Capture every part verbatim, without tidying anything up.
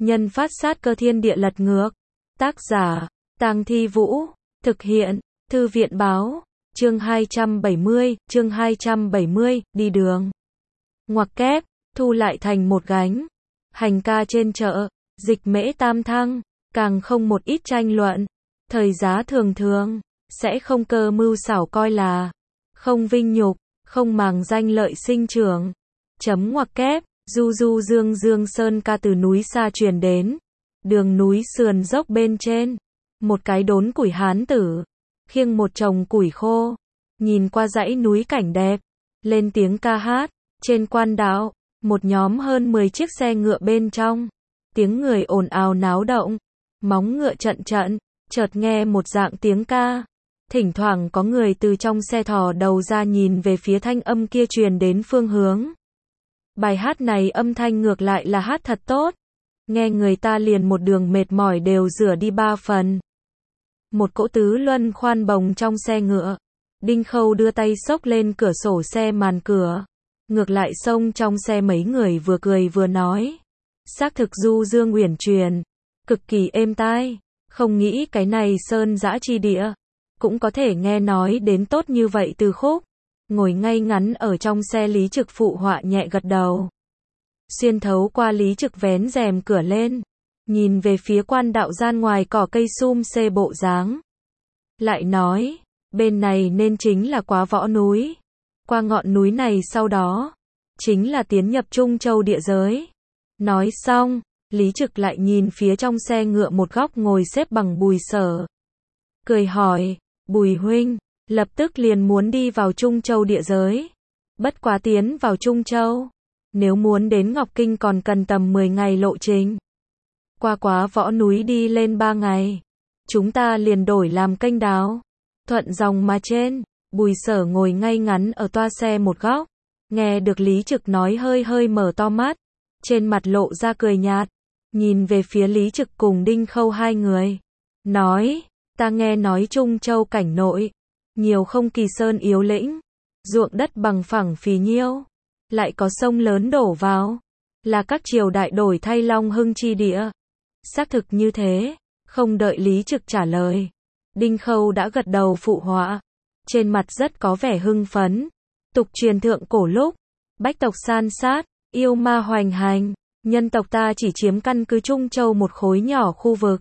Nhân phát sát cơ thiên địa lật ngược. Tác giả, Tang Thi Vũ. Thực hiện, Thư viện Báo. Chương hai trăm bảy mươi, chương hai trăm bảy mươi, đi đường. Ngoặc kép, thu lại thành một gánh. Hành ca trên chợ, dịch mễ tam thăng, càng không một ít tranh luận. Thời giá thường thường, sẽ không cơ mưu xảo coi là, không vinh nhục, không màng danh lợi sinh trưởng. Chấm ngoặc kép, du du dương dương sơn ca từ núi xa truyền đến. Đường núi sườn dốc bên trên, một cái đốn củi hán tử, khiêng một chồng củi khô, nhìn qua dãy núi cảnh đẹp, lên tiếng ca hát. Trên quan đạo, một nhóm hơn mười chiếc xe ngựa bên trong, tiếng người ồn ào náo động, móng ngựa trận trận, chợt nghe một dạng tiếng ca. Thỉnh thoảng có người từ trong xe thò đầu ra nhìn về phía thanh âm kia truyền đến phương hướng. Bài hát này âm thanh ngược lại là hát thật tốt, nghe người ta liền một đường mệt mỏi đều rửa đi ba phần. Một cỗ tứ luân khoan bồng trong xe ngựa, Đinh Khâu đưa tay xốc lên cửa sổ xe màn cửa, ngược lại xông trong xe mấy người vừa cười vừa nói. Xác thực du dương uyển chuyển, cực kỳ êm tai, không nghĩ cái này sơn dã chi địa, cũng có thể nghe nói đến tốt như vậy từ khúc. Ngồi ngay ngắn ở trong xe Lý Trực phụ họa nhẹ gật đầu. Xuyên thấu qua Lý Trực vén rèm cửa lên, nhìn về phía quan đạo gian ngoài cỏ cây sum xê bộ dáng. Lại nói, bên này nên chính là Quá Võ núi. Qua ngọn núi này sau đó, chính là tiến nhập Trung Châu địa giới. Nói xong, Lý Trực lại nhìn phía trong xe ngựa một góc ngồi xếp bằng Bùi Sở. Cười hỏi, Bùi huynh, lập tức liền muốn đi vào Trung Châu địa giới. Bất quá tiến vào Trung Châu, nếu muốn đến Ngọc Kinh còn cần tầm mười ngày lộ trình. Qua Quá Võ núi đi lên ba ngày, chúng ta liền đổi làm kênh đào, thuận dòng mà trên. Bùi Sở ngồi ngay ngắn ở toa xe một góc, nghe được Lý Trực nói hơi hơi mở to mắt, trên mặt lộ ra cười nhạt, nhìn về phía Lý Trực cùng Đinh Khâu hai người, nói, ta nghe nói Trung Châu cảnh nội, nhiều không kỳ sơn yếu lĩnh, ruộng đất bằng phẳng phì nhiêu, lại có sông lớn đổ vào, là các triều đại đổi thay Long Hưng chi địa. Xác thực như thế, không đợi Lý Trực trả lời, Đinh Khâu đã gật đầu phụ họa, trên mặt rất có vẻ hưng phấn. Tục truyền thượng cổ lúc, bách tộc san sát, yêu ma hoành hành, nhân tộc ta chỉ chiếm căn cứ Trung Châu một khối nhỏ khu vực.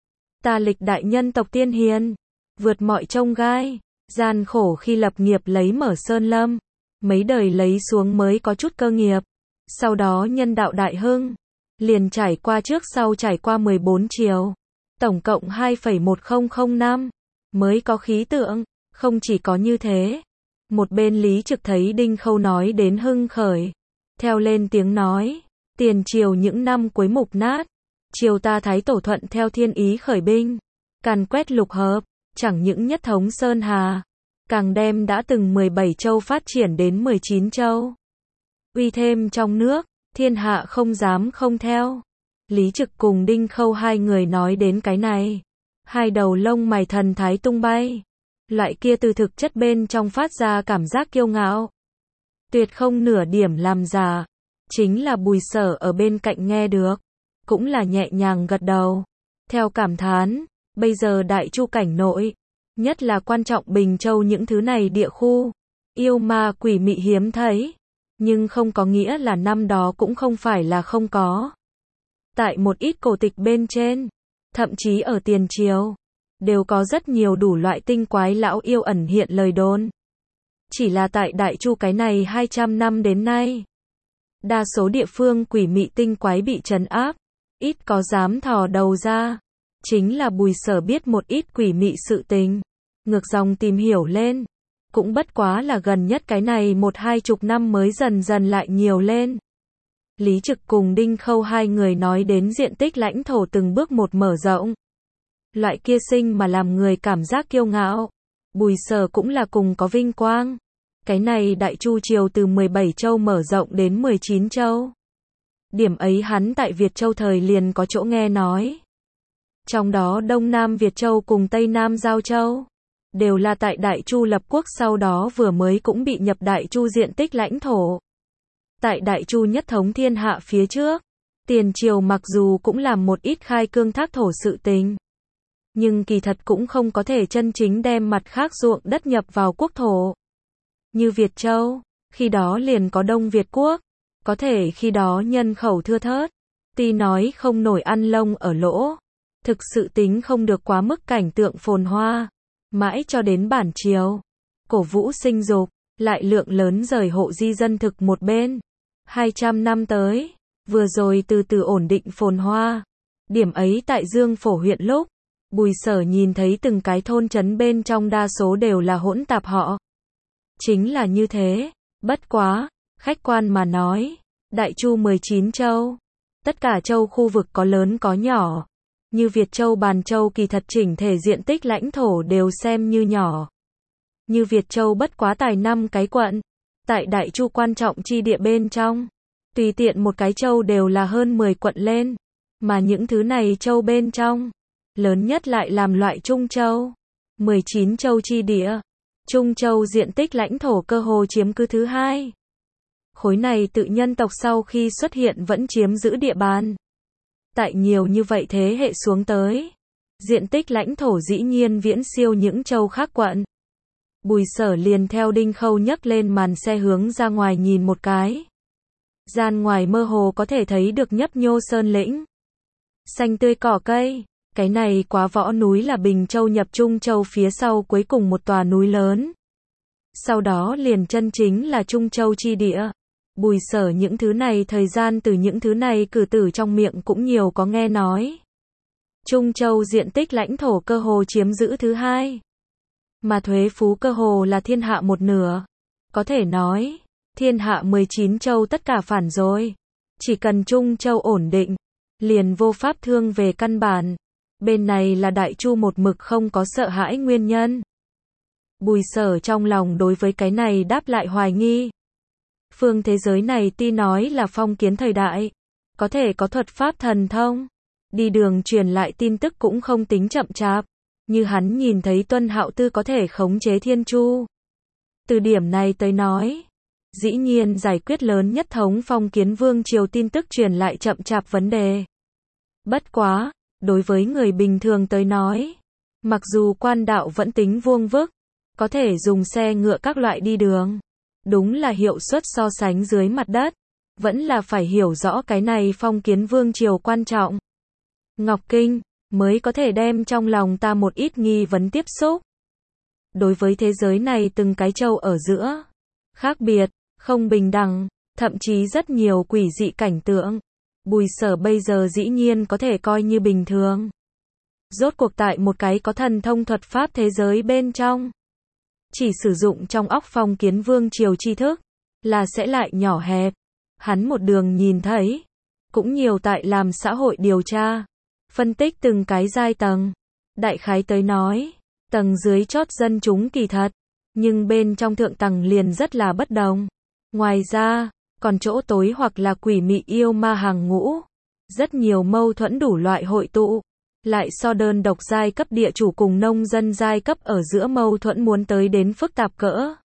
Ta lịch đại nhân tộc tiên hiền, vượt mọi chông gai, gian khổ khi lập nghiệp lấy mở sơn lâm, mấy đời lấy xuống mới có chút cơ nghiệp. Sau đó nhân đạo đại hưng, liền trải qua trước sau trải qua mười bốn triều, tổng cộng hai phẩy một không không năm, mới có khí tượng. Không chỉ có như thế, một bên Lý Trực thấy Đinh Khâu nói đến hưng khởi, theo lên tiếng nói, tiền triều những năm cuối mục nát, triều ta Thái Tổ thuận theo thiên ý khởi binh, càn quét lục hợp, chẳng những nhất thống Sơn Hà, càng đem đã từng mười bảy châu phát triển đến mười chín châu. Uy thêm trong nước, thiên hạ không dám không theo. Lý Trực cùng Đinh Khâu hai người nói đến cái này, hai đầu lông mày thần thái tung bay. Loại kia từ thực chất bên trong phát ra cảm giác kiêu ngạo, tuyệt không nửa điểm làm giả. Chính là Bùi Sở ở bên cạnh nghe được, cũng là nhẹ nhàng gật đầu, theo cảm thán, bây giờ đại chu cảnh nội, nhất là quan trọng Bình Châu những thứ này địa khu, yêu ma quỷ mị hiếm thấy, nhưng không có nghĩa là năm đó cũng không phải là không có. Tại một ít cổ tịch bên trên, thậm chí ở tiền triều, đều có rất nhiều đủ loại tinh quái lão yêu ẩn hiện lời đồn. Chỉ là tại Đại Chu cái này hai trăm năm đến nay, đa số địa phương quỷ mị tinh quái bị trấn áp, ít có dám thò đầu ra. Chính là Bùi Sở biết một ít quỷ mị sự tình, ngược dòng tìm hiểu lên, cũng bất quá là gần nhất cái này một hai chục năm mới dần dần lại nhiều lên. Lý Trực cùng Đinh Khâu hai người nói đến diện tích lãnh thổ từng bước một mở rộng. Loại kia sinh mà làm người cảm giác kiêu ngạo. Bùi Sở cũng là cùng có vinh quang. Cái này Đại Chu triều từ mười bảy châu mở rộng đến mười chín châu. Điểm ấy hắn tại Việt Châu thời liền có chỗ nghe nói. Trong đó Đông Nam Việt Châu cùng Tây Nam Giao Châu, đều là tại Đại Chu lập quốc sau đó vừa mới cũng bị nhập Đại Chu diện tích lãnh thổ. Tại Đại Chu nhất thống thiên hạ phía trước, Tiền triều mặc dù cũng làm một ít khai cương thác thổ sự tình, nhưng kỳ thật cũng không có thể chân chính đem mặt khác ruộng đất nhập vào quốc thổ. Như Việt Châu, khi đó liền có Đông Việt quốc, có thể khi đó nhân khẩu thưa thớt, tuy nói không nổi ăn lông ở lỗ, thực sự tính không được quá mức cảnh tượng phồn hoa, mãi cho đến bản triều, cổ vũ sinh dục, lại lượng lớn rời hộ di dân thực một bên. hai trăm năm tới, vừa rồi từ từ ổn định phồn hoa. Điểm ấy tại Dương Phổ huyện lúc, Bùi Sở nhìn thấy từng cái thôn trấn bên trong đa số đều là hỗn tạp họ. Chính là như thế, bất quá, khách quan mà nói, Đại Chu mười chín châu, tất cả châu khu vực có lớn có nhỏ, như Việt Châu Bàn Châu kỳ thật chỉnh thể diện tích lãnh thổ đều xem như nhỏ. Như Việt Châu bất quá tài năm cái quận, tại Đại Chu quan trọng chi địa bên trong, tùy tiện một cái châu đều là hơn mười quận lên, mà những thứ này châu bên trong, lớn nhất lại làm loại Trung Châu, mười chín châu chi địa. Trung Châu diện tích lãnh thổ cơ hồ chiếm cứ thứ hai. Khối này tự nhân tộc sau khi xuất hiện vẫn chiếm giữ địa bàn. Tại nhiều như vậy thế hệ xuống tới, diện tích lãnh thổ dĩ nhiên viễn siêu những châu khác quận. Bùi Sở liền theo Đinh Khâu nhấc lên màn xe hướng ra ngoài nhìn một cái. Gian ngoài mơ hồ có thể thấy được nhấp nhô sơn lĩnh, xanh tươi cỏ cây. Cái này quá võ núi là Bình Châu nhập Trung Châu phía sau cuối cùng một tòa núi lớn. Sau đó liền chân chính là Trung Châu chi địa. Bùi Sở những thứ này thời gian từ những thứ này cử tử trong miệng cũng nhiều có nghe nói. Trung Châu diện tích lãnh thổ cơ hồ chiếm giữ thứ hai. Mà thuế phú cơ hồ là thiên hạ một nửa. Có thể nói, thiên hạ mười chín châu tất cả phản rồi. Chỉ cần Trung Châu ổn định, liền vô pháp thương về căn bản. Bên này là Đại Chu một mực không có sợ hãi nguyên nhân. Bùi Sở trong lòng đối với cái này đáp lại hoài nghi. Phương thế giới này tuy nói là phong kiến thời đại, có thể có thuật pháp thần thông, đi đường truyền lại tin tức cũng không tính chậm chạp, như hắn nhìn thấy Tuân Hạo Tư có thể khống chế thiên chu. Từ điểm này tới nói, dĩ nhiên giải quyết lớn nhất thống phong kiến vương triều tin tức truyền lại chậm chạp vấn đề. Bất quá, đối với người bình thường tới nói, mặc dù quan đạo vẫn tính vuông vức, có thể dùng xe ngựa các loại đi đường, đúng là hiệu suất so sánh dưới mặt đất, vẫn là phải hiểu rõ cái này phong kiến vương triều quan trọng. Ngọc Kinh, mới có thể đem trong lòng ta một ít nghi vấn tiếp xúc. Đối với thế giới này từng cái châu ở giữa, khác biệt, không bình đẳng, thậm chí rất nhiều quỷ dị cảnh tượng. Bùi Sở bây giờ dĩ nhiên có thể coi như bình thường. Rốt cuộc tại một cái có thần thông thuật pháp thế giới bên trong, chỉ sử dụng trong óc phong kiến vương triều tri thức, là sẽ lại nhỏ hẹp. Hắn một đường nhìn thấy, cũng nhiều tại làm xã hội điều tra, phân tích từng cái giai tầng. Đại khái tới nói, tầng dưới chót dân chúng kỳ thật, nhưng bên trong thượng tầng liền rất là bất đồng. Ngoài ra, còn chỗ tối hoặc là quỷ mị yêu ma hàng ngũ, rất nhiều mâu thuẫn đủ loại hội tụ, lại so đơn độc giai cấp địa chủ cùng nông dân giai cấp ở giữa mâu thuẫn muốn tới đến phức tạp cỡ.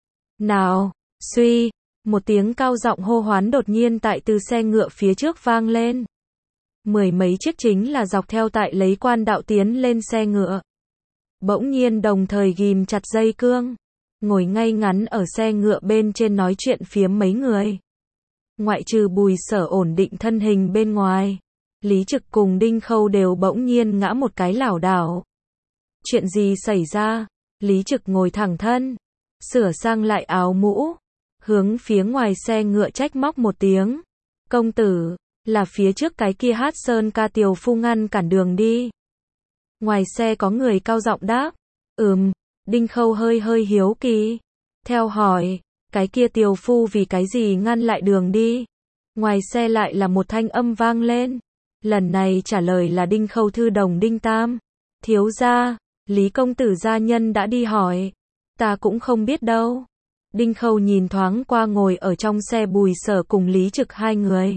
Nào, suy, một tiếng cao giọng hô hoán đột nhiên tại từ xe ngựa phía trước vang lên. Mười mấy chiếc chính là dọc theo tại lấy quan đạo tiến lên xe ngựa. Bỗng nhiên đồng thời ghim chặt dây cương, ngồi ngay ngắn ở xe ngựa bên trên nói chuyện phiếm mấy người. Ngoại trừ Bùi Sở ổn định thân hình bên ngoài, Lý Trực cùng Đinh Khâu đều bỗng nhiên ngã một cái lảo đảo. Chuyện gì xảy ra? Lý Trực ngồi thẳng thân, sửa sang lại áo mũ, hướng phía ngoài xe ngựa trách móc một tiếng. Công tử, là phía trước cái kia hát sơn ca tiều phu ngăn cản đường đi. Ngoài xe có người cao giọng đáp. Ừm, Đinh Khâu hơi hơi hiếu kỳ. Theo hỏi, cái kia tiều phu vì cái gì ngăn lại đường đi? Ngoài xe lại là một thanh âm vang lên. Lần này trả lời là Đinh Khâu thư đồng Đinh Tam. Thiếu gia, Lý công tử gia nhân đã đi hỏi. Ta cũng không biết đâu. Đinh Khâu nhìn thoáng qua ngồi ở trong xe Bùi Sở cùng Lý Trực hai người.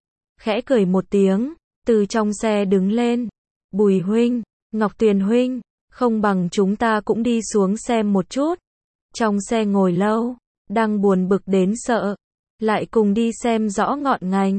Khẽ cười một tiếng, từ trong xe đứng lên. Bùi huynh, Ngọc Tuyền huynh, không bằng chúng ta cũng đi xuống xem một chút. Trong xe ngồi lâu, đang buồn bực đến sợ, lại cùng đi xem rõ ngọn ngành.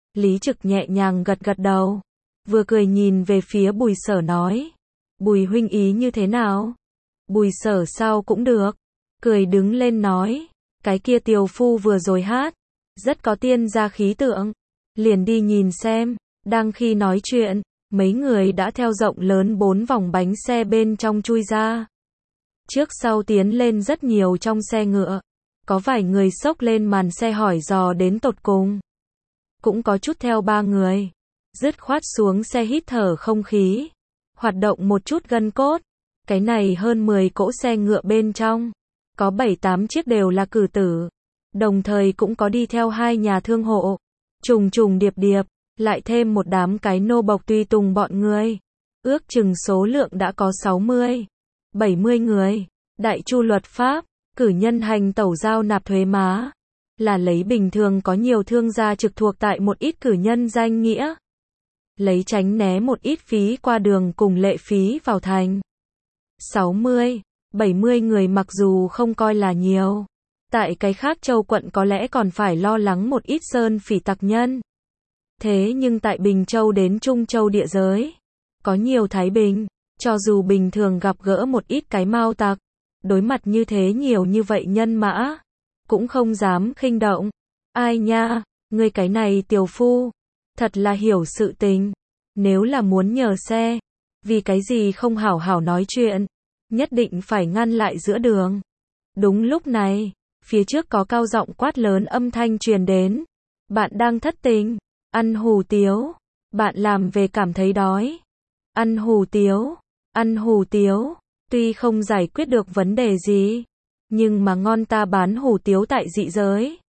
Lý Trực nhẹ nhàng gật gật đầu, vừa cười nhìn về phía Bùi Sở nói, Bùi huynh ý như thế nào? Bùi Sở sao cũng được, cười đứng lên nói, cái kia tiều phu vừa rồi hát, rất có tiên gia khí tượng, liền đi nhìn xem. Đang khi nói chuyện, mấy người đã theo rộng lớn bốn vòng bánh xe bên trong chui ra. Trước sau tiến lên rất nhiều trong xe ngựa, có vài người xốc lên màn xe hỏi dò đến tột cùng. Cũng có chút theo ba người, dứt khoát xuống xe hít thở không khí, hoạt động một chút gân cốt. Cái này hơn mười cỗ xe ngựa bên trong, có bảy tám chiếc đều là cử tử, đồng thời cũng có đi theo hai nhà thương hộ, trùng trùng điệp điệp, lại thêm một đám cái nô bộc tùy tùng bọn người. Ước chừng số lượng đã có sáu mươi, bảy mươi người. Đại chu luật pháp, cử nhân hành tẩu giao nạp thuế má, là lấy bình thường có nhiều thương gia trực thuộc tại một ít cử nhân danh nghĩa, lấy tránh né một ít phí qua đường cùng lệ phí vào thành. sáu mươi, bảy mươi người mặc dù không coi là nhiều, tại cái khác châu quận có lẽ còn phải lo lắng một ít sơn phỉ tặc nhân. Thế nhưng tại Bình Châu đến Trung Châu địa giới, có nhiều Thái Bình, cho dù bình thường gặp gỡ một ít cái mao tặc, đối mặt như thế nhiều như vậy nhân mã, cũng không dám khinh động. Ai nha, ngươi cái này tiểu phu, thật là hiểu sự tình. Nếu là muốn nhờ xe, vì cái gì không hảo hảo nói chuyện, nhất định phải ngăn lại giữa đường. Đúng lúc này, phía trước có cao giọng quát lớn âm thanh truyền đến. Bạn đang thất tình, ăn hủ tiếu, bạn làm về cảm thấy đói. Ăn hủ tiếu, ăn hủ tiếu, tuy không giải quyết được vấn đề gì, nhưng mà ngon ta bán hủ tiếu tại dị giới.